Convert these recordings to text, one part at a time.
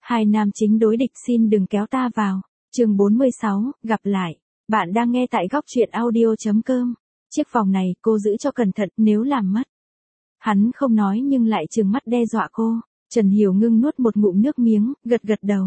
Hai nam chính đối địch xin đừng kéo ta vào. Chương 46, gặp lại. Bạn đang nghe tại góc truyện audio.com. Chiếc vòng này cô giữ cho cẩn thận nếu làm mất. Hắn không nói nhưng lại trừng mắt đe dọa cô. Trần Hiểu Ngưng nuốt một ngụm nước miếng, gật đầu.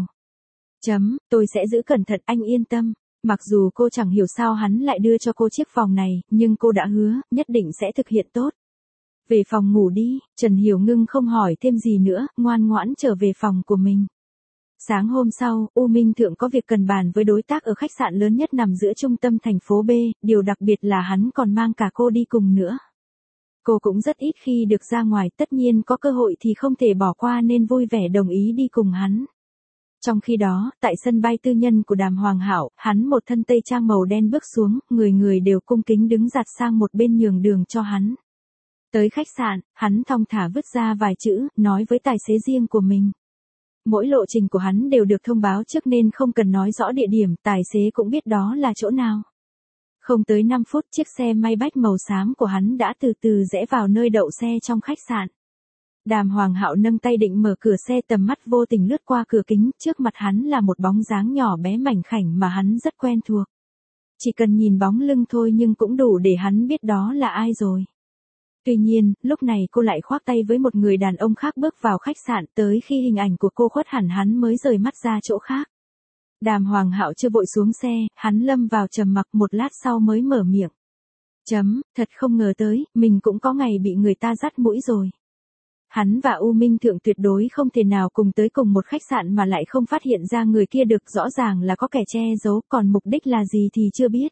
Tôi sẽ giữ cẩn thận, anh yên tâm. Mặc dù cô chẳng hiểu sao hắn lại đưa cho cô chiếc vòng này, nhưng cô đã hứa, nhất định sẽ thực hiện tốt. Về phòng ngủ đi, Trần Hiểu Ngưng không hỏi thêm gì nữa, ngoan ngoãn trở về phòng của mình. Sáng hôm sau, U Minh Thượng có việc cần bàn với đối tác ở khách sạn lớn nhất nằm giữa trung tâm thành phố B, điều đặc biệt là hắn còn mang cả cô đi cùng nữa. Cô cũng rất ít khi được ra ngoài, tất nhiên có cơ hội thì không thể bỏ qua nên vui vẻ đồng ý đi cùng hắn. Trong khi đó, tại sân bay tư nhân của Đàm Hoàng Hạo, hắn một thân tây trang màu đen bước xuống, người đều cung kính đứng giặt sang một bên nhường đường cho hắn. Tới khách sạn, hắn thong thả vứt ra vài chữ, nói với tài xế riêng của mình. Mỗi lộ trình của hắn đều được thông báo trước nên không cần nói rõ địa điểm, tài xế cũng biết đó là chỗ nào. Không tới 5 phút, chiếc xe Maybach màu xám của hắn đã từ từ rẽ vào nơi đậu xe trong khách sạn. Đàm Hoàng Hạo nâng tay định mở cửa xe, tầm mắt vô tình lướt qua cửa kính, trước mặt hắn là một bóng dáng nhỏ bé mảnh khảnh mà hắn rất quen thuộc. Chỉ cần nhìn bóng lưng thôi nhưng cũng đủ để hắn biết đó là ai rồi. Tuy nhiên, lúc này cô lại khoác tay với một người đàn ông khác bước vào khách sạn, tới khi hình ảnh của cô khuất hẳn hắn mới rời mắt ra chỗ khác. Đàm Hoàng Hạo chưa vội xuống xe, hắn lâm vào trầm mặc, một lát sau mới mở miệng. Thật không ngờ tới, mình cũng có ngày bị người ta dắt mũi rồi. Hắn và U Minh Thượng tuyệt đối không thể nào cùng tới cùng một khách sạn mà lại không phát hiện ra người kia được, rõ ràng là có kẻ che giấu, còn mục đích là gì thì chưa biết.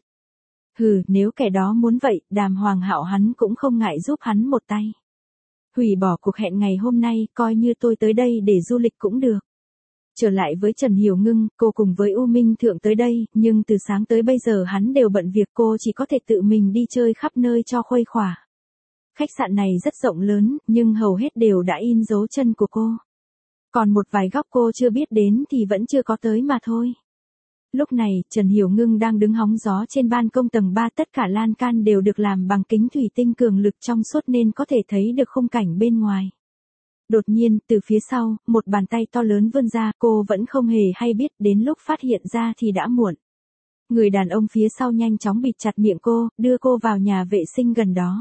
Nếu kẻ đó muốn vậy, Đàm Hoàng Hạo hắn cũng không ngại giúp hắn một tay. Hủy bỏ cuộc hẹn ngày hôm nay, coi như tôi tới đây để du lịch cũng được. Trở lại với Trần Hiểu Ngưng, cô cùng với U Minh Thượng tới đây, nhưng từ sáng tới bây giờ hắn đều bận việc, cô chỉ có thể tự mình đi chơi khắp nơi cho khuây khỏa. Khách sạn này rất rộng lớn, nhưng hầu hết đều đã in dấu chân của cô. Còn một vài góc cô chưa biết đến thì vẫn chưa có tới mà thôi. Lúc này, Trần Hiểu Ngưng đang đứng hóng gió trên ban công tầng 3, tất cả lan can đều được làm bằng kính thủy tinh cường lực trong suốt nên có thể thấy được khung cảnh bên ngoài. Đột nhiên, từ phía sau, một bàn tay to lớn vươn ra, cô vẫn không hề hay biết, đến lúc phát hiện ra thì đã muộn. Người đàn ông phía sau nhanh chóng bịt chặt miệng cô, đưa cô vào nhà vệ sinh gần đó.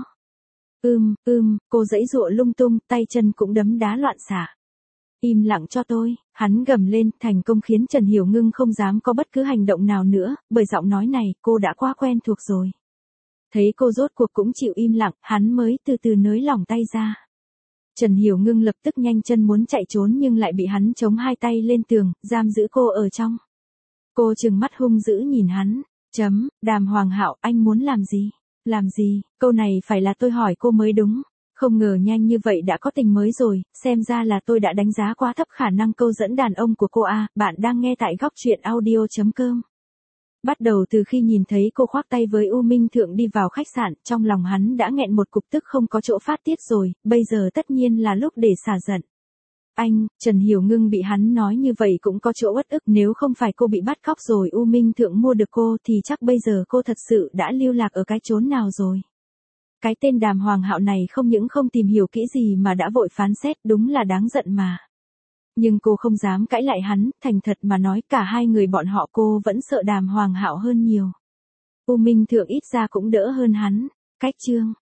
Cô giãy giụa lung tung, tay chân cũng đấm đá loạn xạ. Im lặng cho tôi, hắn gầm lên, thành công khiến Trần Hiểu Ngưng không dám có bất cứ hành động nào nữa, bởi giọng nói này, cô đã quá quen thuộc rồi. Thấy cô rốt cuộc cũng chịu im lặng, hắn mới từ từ nới lỏng tay ra. Trần Hiểu Ngưng lập tức nhanh chân muốn chạy trốn nhưng lại bị hắn chống hai tay lên tường, giam giữ cô ở trong. Cô trừng mắt hung dữ nhìn hắn. Đàm Hoàng Hạo, anh muốn làm gì? Làm gì? Câu này phải là tôi hỏi cô mới đúng. Không ngờ nhanh như vậy đã có tình mới rồi, xem ra là tôi đã đánh giá quá thấp khả năng câu dẫn đàn ông của cô à. Bạn đang nghe tại góc truyện audio.com. Bắt đầu từ khi nhìn thấy cô khoác tay với U Minh Thượng đi vào khách sạn, trong lòng hắn đã nghẹn một cục tức không có chỗ phát tiết rồi, bây giờ tất nhiên là lúc để xả giận. Trần Hiểu Ngưng bị hắn nói như vậy cũng có chỗ uất ức, nếu không phải cô bị bắt cóc rồi U Minh Thượng mua được cô thì chắc bây giờ cô thật sự đã lưu lạc ở cái chốn nào rồi. Cái tên Đàm Hoàng Hạo này không những không tìm hiểu kỹ gì mà đã vội phán xét, đúng là đáng giận mà. Nhưng cô không dám cãi lại hắn, thành thật mà nói cả hai người bọn họ cô vẫn sợ Đàm Hoàng Hạo hơn nhiều. U Minh Thượng ít ra cũng đỡ hơn hắn. Cách chương